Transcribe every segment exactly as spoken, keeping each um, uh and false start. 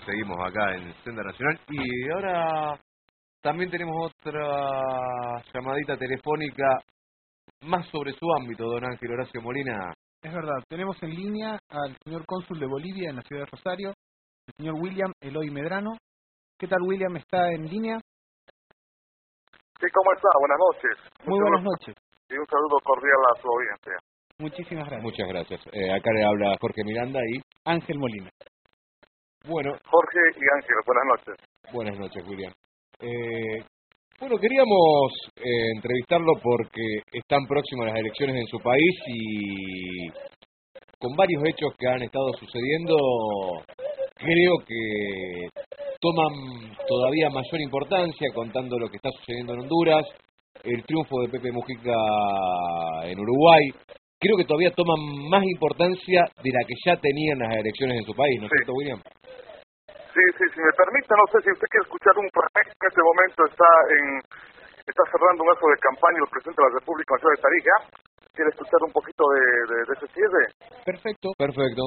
seguimos acá en Senda Nacional y ahora también tenemos otra llamadita telefónica más sobre su ámbito, don Ángel Horacio Molina. Es verdad, tenemos en línea al señor cónsul de Bolivia en la ciudad de Rosario, el señor William Eloy Medrano. ¿Qué tal, William? ¿Está en línea? Sí, ¿cómo está? Buenas noches. Muy buenas noches. Y un saludo cordial a su audiencia. Muchísimas gracias. Muchas gracias. Eh, acá le habla Jorge Miranda y Ángel Molina. Bueno. Jorge y Ángel, buenas noches. Buenas noches, William. Eh, bueno, queríamos eh, entrevistarlo porque están próximas las elecciones en su país y con varios hechos que han estado sucediendo, creo que toman todavía mayor importancia, contando lo que está sucediendo en Honduras, el triunfo de Pepe Mujica en Uruguay. Creo que todavía toman más importancia de la que ya tenían las elecciones en su país, ¿no es sí. cierto, William? Sí, sí, si me permite, no sé si usted quiere escuchar un fragmento. En este momento está en está cerrando un acto de campaña el presidente de la República en la ciudad de Tarija. ¿Quiere escuchar un poquito de, de, de ese cierre? Perfecto. Perfecto.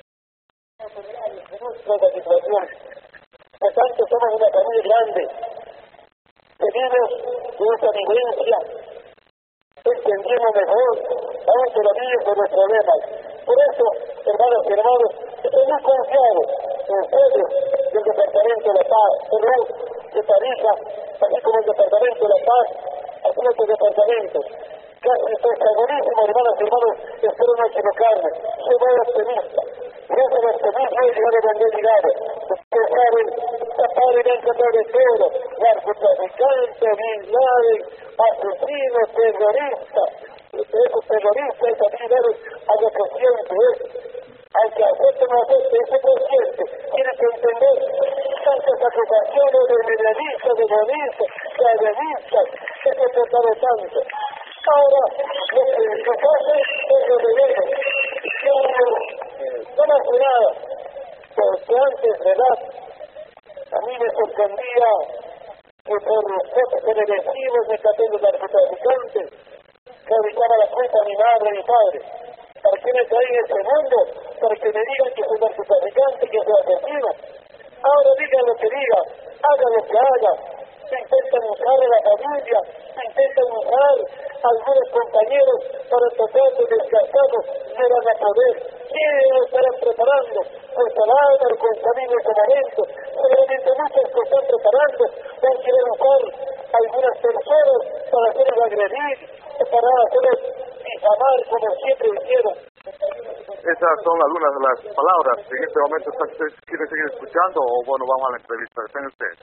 Nuestra situación. Por tanto, somos una familia grande. Pedimos nuestra vivencia, entendiendo mejor aún todavía por los problemas. Por eso, hermanos y hermanos, estoy muy confiado en ustedes del Departamento de la Paz, perdón, de Tarija, así como el Departamento de la Paz, así como otros departamentos. Casi protagonismo, hermanos y hermanos, espero no equivocarme. Soy muy optimista. Gracias al optimismo he llegado donde he llegado. Ustedes saben, tapar y encontrar de todo. Narcotraficantes, Bin Laden, asesinos, terroristas. Esos terroristas y también a lo que siempre es. Aunque acepten o acepten ese consciente, tiene que entender tantas acusaciones de medialistas, de bonistas, de adelistas, que se ha tratado tanto. Ahora, lo que se hace es lo de ellos. No me hace nada, porque antes, ¿verdad? A mí me sorprendía que por los cosas televisivos me traten de narcotraficantes, que habitaba la cuenta a mi madre y mi padre. ¿Para qué me traen este mundo? Para que me digan que soy narcotraficante, que soy asesino. Ahora digan lo que digan, hagan lo que hagan. Se intentan usar a la familia, se intentan usar a algunos compañeros para tratar de desgastarlos, no van a poder. ¿Quiénes lo estarán preparando? Pues al Álvaro, con Camilo en ese momento. Seguramente muchos que están preparando van a querer usar a algunas personas para hacerlos agredir, para hacerlos difamar como siempre hicieron. Esas son algunas de las palabras que en este momento usted quiere seguir escuchando o bueno, vamos a la entrevista. ¿Están ustedes?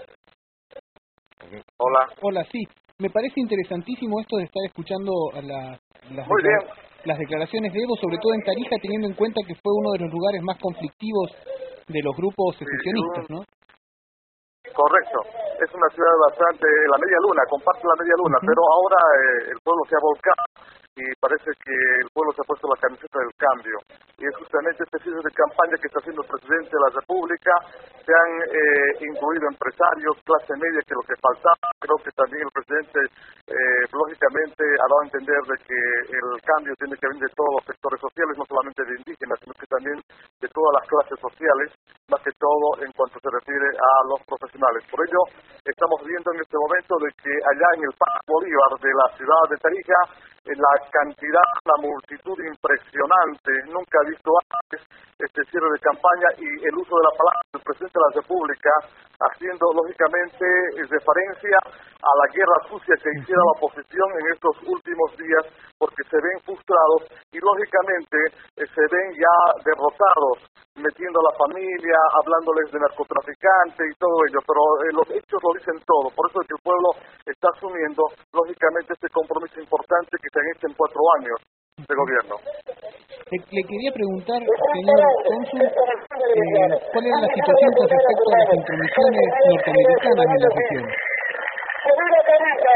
Hola. Hola, sí. Me parece interesantísimo esto de estar escuchando a la, las, Muy bien. las declaraciones de Evo, sobre todo en Tarija, teniendo en cuenta que fue uno de los lugares más conflictivos de los grupos secesionistas, ¿no? Correcto. Es una ciudad bastante, la media luna, comparte la media luna, uh-huh. Pero ahora eh, el pueblo se ha volcado y parece que el pueblo se ha puesto la camiseta del cambio. Y es justamente este cierre de campaña que está haciendo el presidente de la República. Se han eh, incluido empresarios, clase media, que lo que faltaba. Creo que también el presidente, eh, lógicamente, ha dado a entender de que el cambio tiene que venir de todos los sectores sociales, no solamente de indígenas, sino que también de todas las clases sociales, más que todo en cuanto se refiere a los profesionales. Por ello, estamos viendo en este momento de que allá en el Parque Bolívar de la ciudad de Tarija, la cantidad, la multitud impresionante, nunca he visto antes este cierre de campaña y el uso de la palabra del presidente de la República, haciendo lógicamente referencia a la guerra sucia que hiciera la oposición en estos últimos días, porque se ven frustrados y lógicamente eh, se ven ya derrotados, metiendo a la familia, hablándoles de narcotraficante y todo ello, pero eh, los hechos lo dicen todo. Por eso es que el pueblo está asumiendo lógicamente este compromiso importante que se han hecho en cuatro años de gobierno. Le, le quería preguntar, señor cónsul, eh, ¿cuál era la situación con respecto a las intromisiones norteamericanas en la región? ¡Segura Tarija!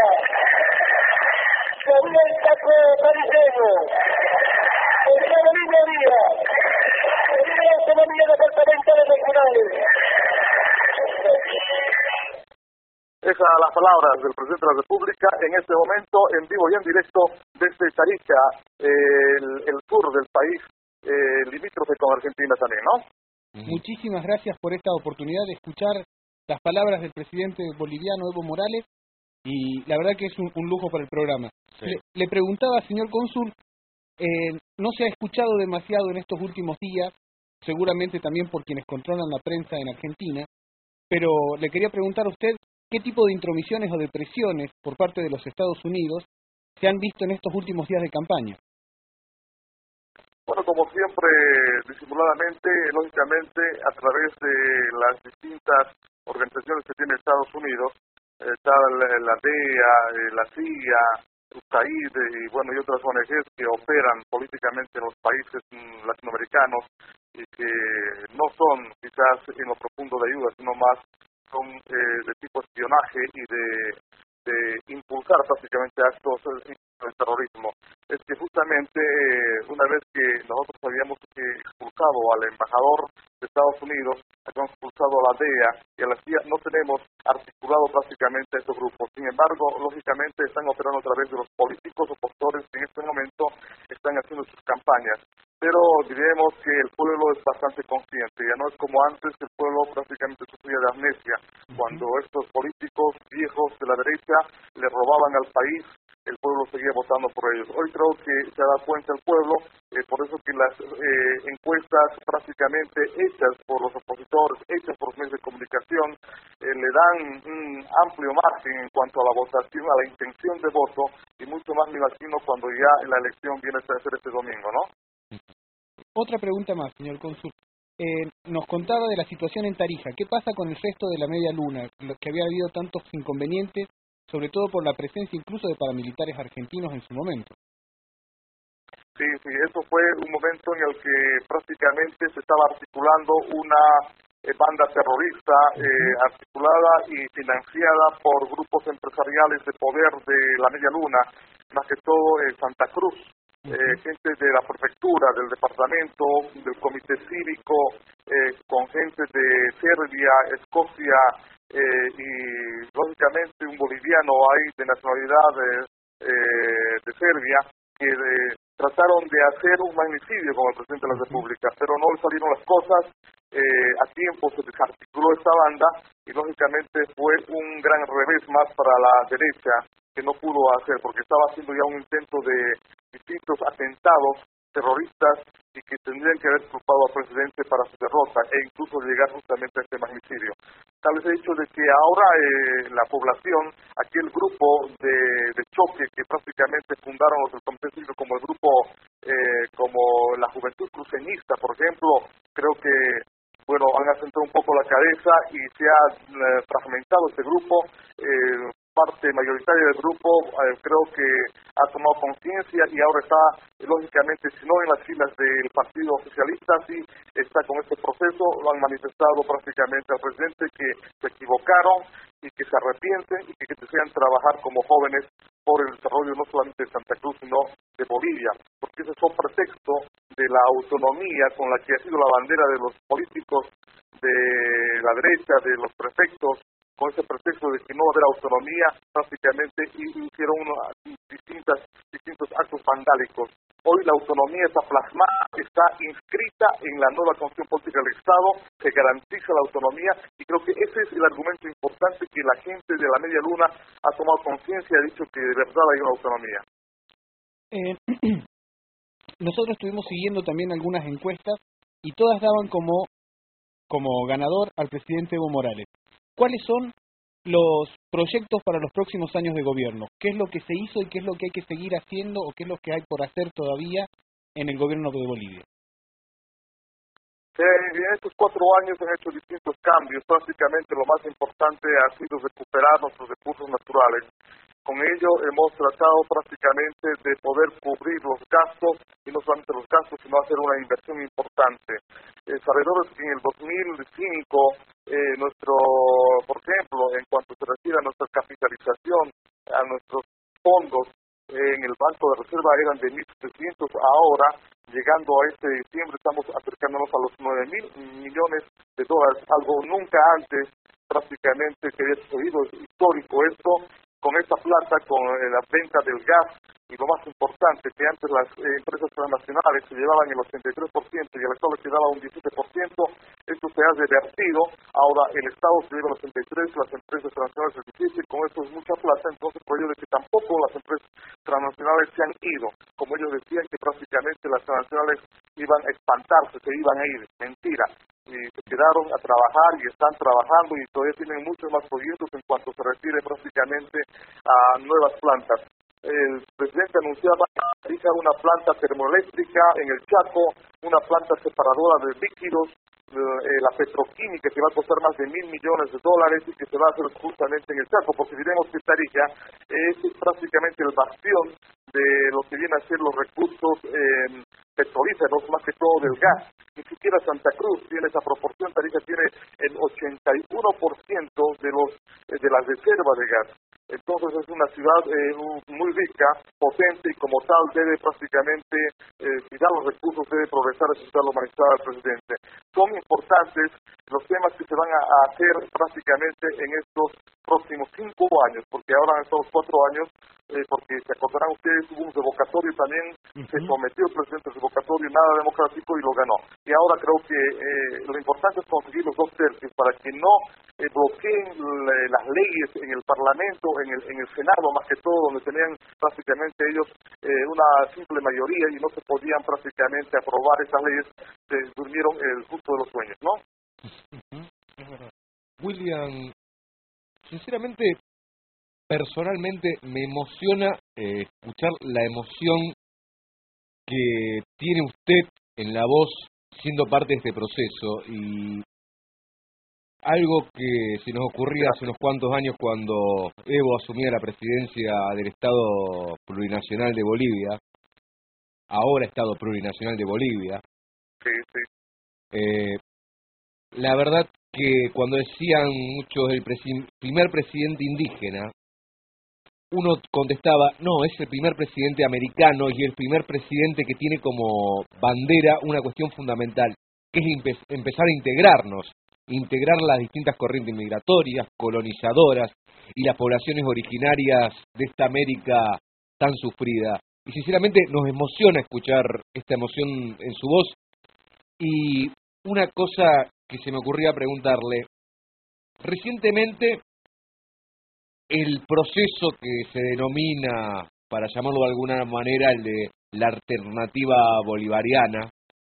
¡Segura el taco tarijeño! ¡Segura la misma día! ¡Segura la autonomía departamentales regionales! Esas son las palabras del presidente de la República en este momento, en vivo y en directo, desde Tarija, eh, el, el sur del país, eh, limítrofe con Argentina también, ¿no? Uh-huh. Muchísimas gracias por esta oportunidad de escuchar las palabras del presidente boliviano Evo Morales, y la verdad que es un, un lujo para el programa. Sí. Le, le preguntaba, señor cónsul, eh, no se ha escuchado demasiado en estos últimos días, seguramente también por quienes controlan la prensa en Argentina, pero le quería preguntar a usted qué tipo de intromisiones o de presiones por parte de los Estados Unidos se han visto en estos últimos días de campaña. Bueno, como siempre, disimuladamente, lógicamente, a través de las distintas organizaciones que tiene Estados Unidos, eh, está la, la D E A, eh, la C I A, U S A I D y bueno, y otras O N Ges que operan políticamente en los países mm, latinoamericanos y que no son quizás en lo profundo de ayuda, sino más son eh, de tipo espionaje y de, de impulsar prácticamente actos de terrorismo. Es que justamente eh, una vez que nosotros habíamos eh, expulsado al embajador de Estados Unidos, habíamos expulsado a la D E A y a la C I A, no tenemos articulado prácticamente a estos grupos. Sin embargo, lógicamente están operando a través de los políticos opositores que en este momento están haciendo sus campañas. Pero diremos que el pueblo es bastante consciente, ya no es como antes, que el pueblo prácticamente sufría de amnesia, cuando estos políticos viejos de la derecha le robaban al país, el pueblo seguía votando por ellos. Hoy creo que se da cuenta el pueblo, eh, por eso que las eh, encuestas prácticamente hechas por los opositores, hechas por los medios de comunicación, eh, le dan un amplio margen en cuanto a la votación, a la intención de voto, y mucho más me imagino cuando ya la elección viene a ser este domingo, ¿no? Otra pregunta más, señor cónsul. Eh, nos contaba de la situación en Tarija. ¿Qué pasa con el resto de la media luna? Lo que había habido tantos inconvenientes, sobre todo por la presencia incluso de paramilitares argentinos en su momento. Sí, sí, eso fue un momento en el que prácticamente se estaba articulando una eh, banda terrorista eh, articulada y financiada por grupos empresariales de poder de la media luna, más que todo en Santa Cruz. Eh, gente de la prefectura, del departamento, del comité cívico, eh, con gente de Serbia, Escocia eh, y lógicamente un boliviano ahí de nacionalidad de, eh, de Serbia, que de, trataron de hacer un magnicidio con el presidente de la República, pero no le salieron las cosas, eh, a tiempo se desarticuló esta banda y lógicamente fue un gran revés más para la derecha, que no pudo hacer, porque estaba haciendo ya un intento de distintos atentados terroristas y que tendrían que haber culpado al presidente para su derrota e incluso llegar justamente a este magnicidio. Tal vez el hecho de que ahora eh, la población, aquel grupo de, de choque que prácticamente fundaron los del Comité Cívico como el grupo, eh, como la Juventud Cruceñista, por ejemplo, creo que bueno, han asentado un poco la cabeza y se ha eh, fragmentado este grupo. Eh, parte mayoritaria del grupo eh, creo que ha tomado conciencia y ahora está, eh, lógicamente, si no en las filas del Partido Socialista, sí está con este proceso. Lo han manifestado prácticamente al presidente que se equivocaron y que se arrepienten y que, que desean trabajar como jóvenes por el desarrollo no solamente de Santa Cruz, sino de Bolivia, porque ese es un pretexto de la autonomía con la que ha sido la bandera de los políticos de la derecha, de los prefectos, con ese pretexto de que no va a haber autonomía, prácticamente hicieron unos, distintas, distintos actos vandálicos. Hoy la autonomía está plasmada, está inscrita en la nueva Constitución Política del Estado, que garantiza la autonomía, y creo que ese es el argumento importante que la gente de la media luna ha tomado conciencia y ha dicho que de verdad hay una autonomía. Eh, nosotros estuvimos siguiendo también algunas encuestas y todas daban como, como ganador al presidente Evo Morales. ¿Cuáles son los proyectos para los próximos años de gobierno? ¿Qué es lo que se hizo y qué es lo que hay que seguir haciendo o qué es lo que hay por hacer todavía en el gobierno de Bolivia? Sí, en estos cuatro años han hecho distintos cambios. Prácticamente lo más importante ha sido recuperar nuestros recursos naturales. Con ello hemos tratado prácticamente de poder cubrir los gastos, y no solamente los gastos, sino hacer una inversión importante. Eh, sabedores que en el dos mil cinco, eh, nuestro, por ejemplo, en cuanto se refiere a nuestra capitalización, a nuestros fondos eh, en el Banco de Reserva eran de mil setecientos, ahora, llegando a este diciembre, estamos acercándonos a los nueve mil millones de dólares, algo nunca antes prácticamente que había sucedido, es histórico esto. Con esta plata, con eh, la venta del gas, y lo más importante, que antes las eh, empresas transnacionales se llevaban el ochenta y tres por ciento y el Estado le quedaba un diecisiete por ciento, esto se ha revertido, ahora el Estado se lleva los treinta y tres, las empresas transnacionales el diecisiete, y con esto es mucha plata, entonces por ello de que tampoco las empresas transnacionales se han ido, como ellos decían que prácticamente las transnacionales iban a espantarse, se iban a ir, mentira, y se quedaron a trabajar y están trabajando y todavía tienen muchos más proyectos en cuanto se refiere prácticamente a nuevas plantas. El presidente anunciaba una planta termoeléctrica en el Chaco, una planta separadora de líquidos, eh, la petroquímica que va a costar más de mil millones de dólares y que se va a hacer justamente en el Chaco, porque diremos que Tarija es prácticamente el bastión de lo que viene a ser los recursos eh, petrolíferos, más que todo del gas. Ni siquiera Santa Cruz tiene esa proporción. Tarija tiene el ochenta y uno por ciento de los eh, de las reservas de gas. Entonces es una ciudad eh, muy rica, potente y como tal debe prácticamente, eh, si da los recursos, debe progresar, eso está lo manifestaba el presidente. Son importantes los temas que se van a, a hacer prácticamente en estos próximos cinco años, porque ahora en estos cuatro años, eh, porque se acordarán ustedes, hubo un revocatorio también, uh-huh. se sometió el presidente al revocatorio, nada democrático y lo ganó. Y ahora creo que eh, lo importante es conseguir los dos tercios para que no eh, bloqueen le, las leyes en el Parlamento, en el, en el Senado más que todo, donde tenían prácticamente ellos eh, una simple mayoría y no se podían prácticamente aprobar esas leyes, se durmieron el justo de los sueños, ¿no? Uh-huh. William, sinceramente, personalmente me emociona eh, escuchar la emoción que tiene usted en la voz siendo parte de este proceso, y algo que se nos ocurría hace unos cuantos años cuando Evo asumía la presidencia del Estado Plurinacional de Bolivia, ahora Estado Plurinacional de Bolivia. Sí, sí. Eh, la verdad que cuando decían muchos el presi- primer presidente indígena, uno contestaba, no, es el primer presidente americano y el primer presidente que tiene como bandera una cuestión fundamental, que es empe- empezar a integrarnos, integrar las distintas corrientes migratorias, colonizadoras y las poblaciones originarias de esta América tan sufrida. Y sinceramente nos emociona escuchar esta emoción en su voz. Y una cosa que se me ocurría preguntarle, recientemente el proceso que se denomina, para llamarlo de alguna manera, el de la alternativa bolivariana,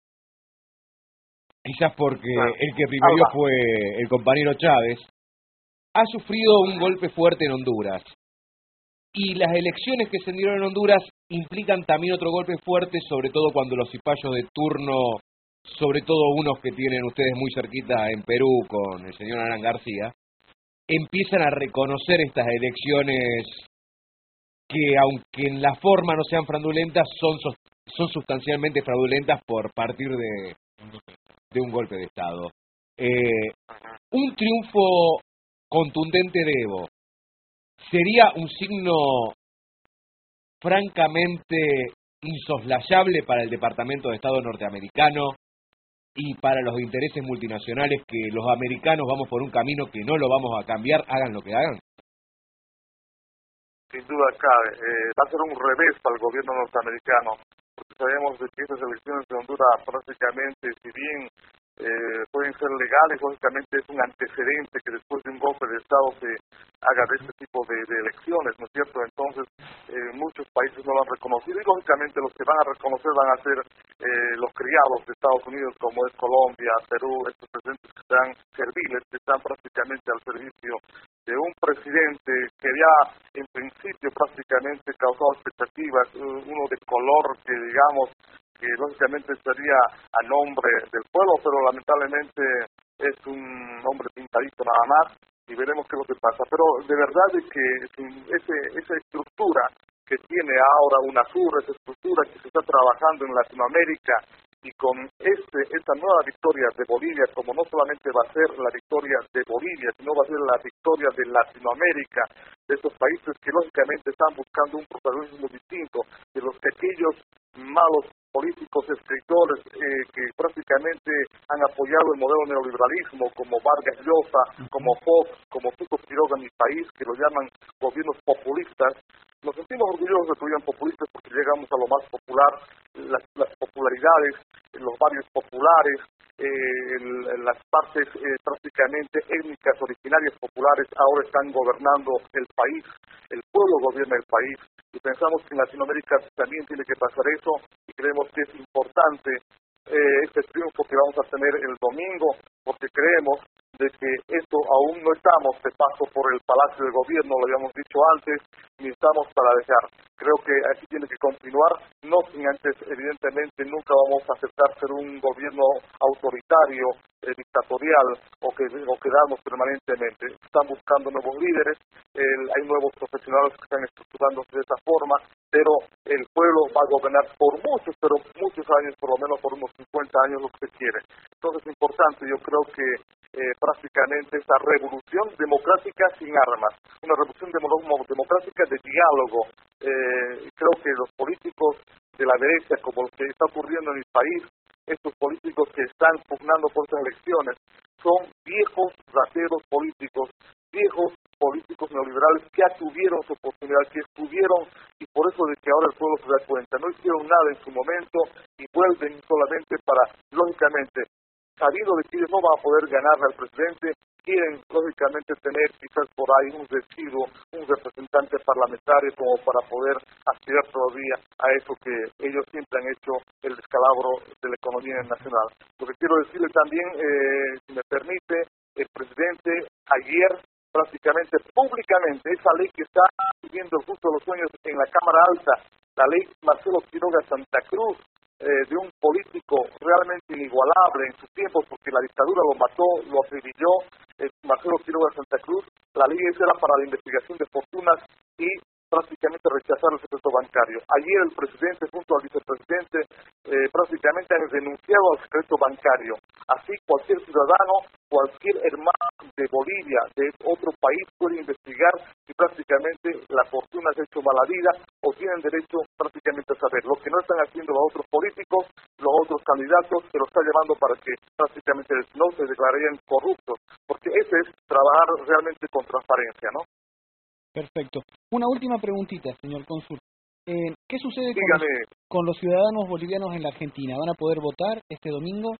quizás porque el que primero fue el compañero Chávez, ha sufrido un golpe fuerte en Honduras. Y las elecciones que se dieron en Honduras implican también otro golpe fuerte, sobre todo cuando los cipayos de turno, sobre todo unos que tienen ustedes muy cerquita en Perú con el señor Alan García, empiezan a reconocer estas elecciones que, aunque en la forma no sean fraudulentas, son, son sustancialmente fraudulentas por partir de, de un golpe de Estado. Eh, un triunfo contundente de Evo sería un signo francamente insoslayable para el Departamento de Estado norteamericano y para los intereses multinacionales, que los americanos vamos por un camino que no lo vamos a cambiar, hagan lo que hagan. Sin duda cabe, eh, va a ser un revés para el gobierno norteamericano, porque sabemos de que estas elecciones de Honduras prácticamente, si bien eh, pueden ser legales, lógicamente es un antecedente que después de un golpe de Estado se haga de este tipo de, de elecciones, ¿no es cierto? Entonces, eh, muchos países no lo han reconocido y lógicamente los que van a reconocer van a ser eh, los criados de Estados Unidos, como es Colombia, Perú, estos presidentes que están serviles, que están prácticamente al servicio de un presidente que ya en principio prácticamente causó expectativas, uno de color que digamos que lógicamente estaría a nombre del pueblo, pero lamentablemente es un hombre pintadito nada más y veremos qué es lo que pasa. Pero de verdad es que ese, esa estructura que tiene ahora UNASUR, esa estructura que se está trabajando en Latinoamérica, y con este esta nueva victoria de Bolivia, como no solamente va a ser la victoria de Bolivia, sino va a ser la victoria de Latinoamérica, de estos países que lógicamente están buscando un protagonismo distinto, de los que aquellos malos políticos, escritores eh, que prácticamente han apoyado el modelo neoliberalismo, como Vargas Llosa, como Fox, como Tuco Quiroga en mi país, que lo llaman gobiernos populistas. Nos sentimos orgullosos de que digan populistas porque llegamos a lo más popular, las, las popularidades, los barrios populares, eh, el, las partes eh, prácticamente étnicas originarias populares ahora están gobernando el país, el pueblo gobierna el país, y pensamos que en Latinoamérica también tiene que pasar eso, y creemos que es importante eh, este triunfo que vamos a tener el domingo, porque creemos de que esto aún no estamos de paso por el Palacio de Gobierno, lo habíamos dicho antes, ni estamos para dejar. Creo que así tiene que continuar, no sin antes, evidentemente, nunca vamos a aceptar ser un gobierno autoritario, eh, dictatorial, o, que, o quedarnos permanentemente. Están buscando nuevos líderes, el, hay nuevos profesionales que están estructurándose de esa forma, pero el pueblo va a gobernar por muchos, pero muchos años, por lo menos por unos cincuenta años, lo que se quiere. Entonces es importante, yo creo que eh, prácticamente esta revolución democrática sin armas, una revolución demo- democrática de diálogo. Eh, creo que los políticos de la derecha, como lo que está ocurriendo en el país, estos políticos que están pugnando por estas elecciones, son viejos rateros políticos, viejos políticos neoliberales que ya tuvieron su oportunidad, que estuvieron, y por eso de que ahora el pueblo se da cuenta, no hicieron nada en su momento y vuelven solamente para, lógicamente, sabido de que ellos no van a poder ganarle al presidente, quieren lógicamente tener quizás por ahí un residuo, un representante parlamentario como para poder aspirar todavía a eso que ellos siempre han hecho, el descalabro de la economía nacional. Lo que quiero decirle también, eh, si me permite, el presidente ayer prácticamente públicamente, esa ley que está siguiendo el gusto de los sueños en la Cámara Alta, la ley Marcelo Quiroga Santa Cruz, Eh, de un político realmente inigualable en sus tiempos, porque la dictadura lo mató, lo acribilló, eh, Marcelo Quiroga Santa Cruz. La ley esa era para la investigación de fortunas y prácticamente rechazar el secreto bancario. Ayer el presidente junto al vicepresidente eh, prácticamente han denunciado al secreto bancario. Así cualquier ciudadano, cualquier hermano de Bolivia, de otro país, puede investigar si prácticamente la fortuna se ha hecho mala vida o tienen derecho prácticamente a saber. Lo que no están haciendo los otros políticos, los otros candidatos, se los está llevando para que prácticamente no se declararían corruptos, porque ese es trabajar realmente con transparencia, ¿no? Perfecto. Una última preguntita, señor cónsul. Eh, ¿Qué sucede con los, con los ciudadanos bolivianos en la Argentina? ¿Van a poder votar este domingo?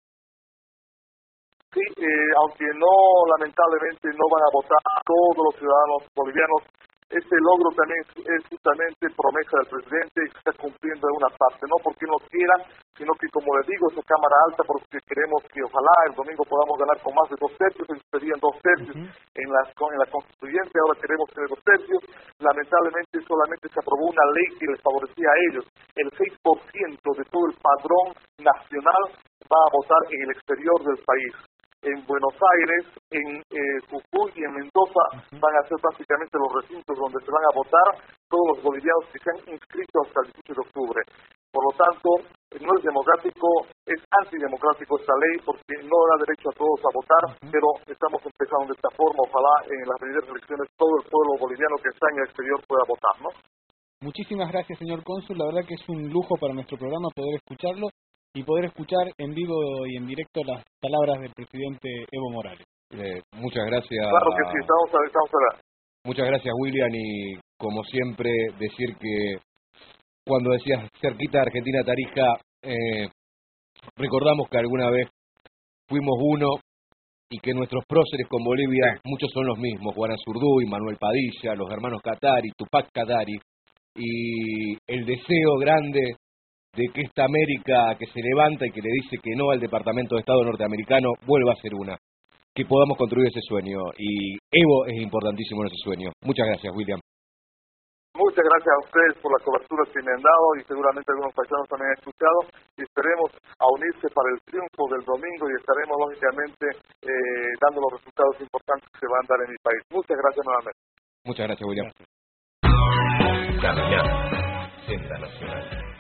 Sí, eh, aunque no, lamentablemente, no van a votar todos los ciudadanos bolivianos. Este logro también es, es justamente promesa del presidente y se está cumpliendo en una parte, no porque no quiera, sino que, como les digo, es una Cámara Alta porque queremos que ojalá el domingo podamos ganar con más de dos tercios, ellos pedían dos tercios uh-huh. en, las, en la constituyente, ahora queremos tener dos tercios. Lamentablemente solamente se aprobó una ley que les favorecía a ellos. El seis por ciento de todo el padrón nacional va a votar en el exterior del país. En Buenos Aires, en eh, Jujuy y en Mendoza uh-huh. van a ser básicamente los recintos donde se van a votar todos los bolivianos que se han inscrito hasta el dieciocho de octubre. Por lo tanto, no es democrático, es antidemocrático esta ley porque no da derecho a todos a votar, uh-huh. pero estamos empezando de esta forma. Ojalá en las venideras elecciones todo el pueblo boliviano que está en el exterior pueda votar, ¿no? Muchísimas gracias, señor cónsul. La verdad que es un lujo para nuestro programa poder escucharlo y poder escuchar en vivo y en directo las palabras del presidente Evo Morales. Eh, muchas gracias. Claro que sí, estamos a, estamos a Muchas gracias, William, y como siempre decir que cuando decías cerquita de Argentina, Tarija, eh, recordamos que alguna vez fuimos uno y que nuestros próceres con Bolivia, muchos son los mismos, Juan Azurduy, Manuel Padilla, los hermanos Katari, Tupac Katari, y el deseo grande de que esta América que se levanta y que le dice que no al Departamento de Estado norteamericano vuelva a ser una, que podamos construir ese sueño, y Evo es importantísimo en ese sueño. Muchas gracias, William. Muchas gracias a ustedes por la cobertura que me han dado y seguramente algunos paisanos también han escuchado, y esperemos a unirse para el triunfo del domingo y estaremos lógicamente eh, dando los resultados importantes que se van a dar en mi país. Muchas gracias nuevamente. Muchas gracias, William. Gracias. Senda Nacional.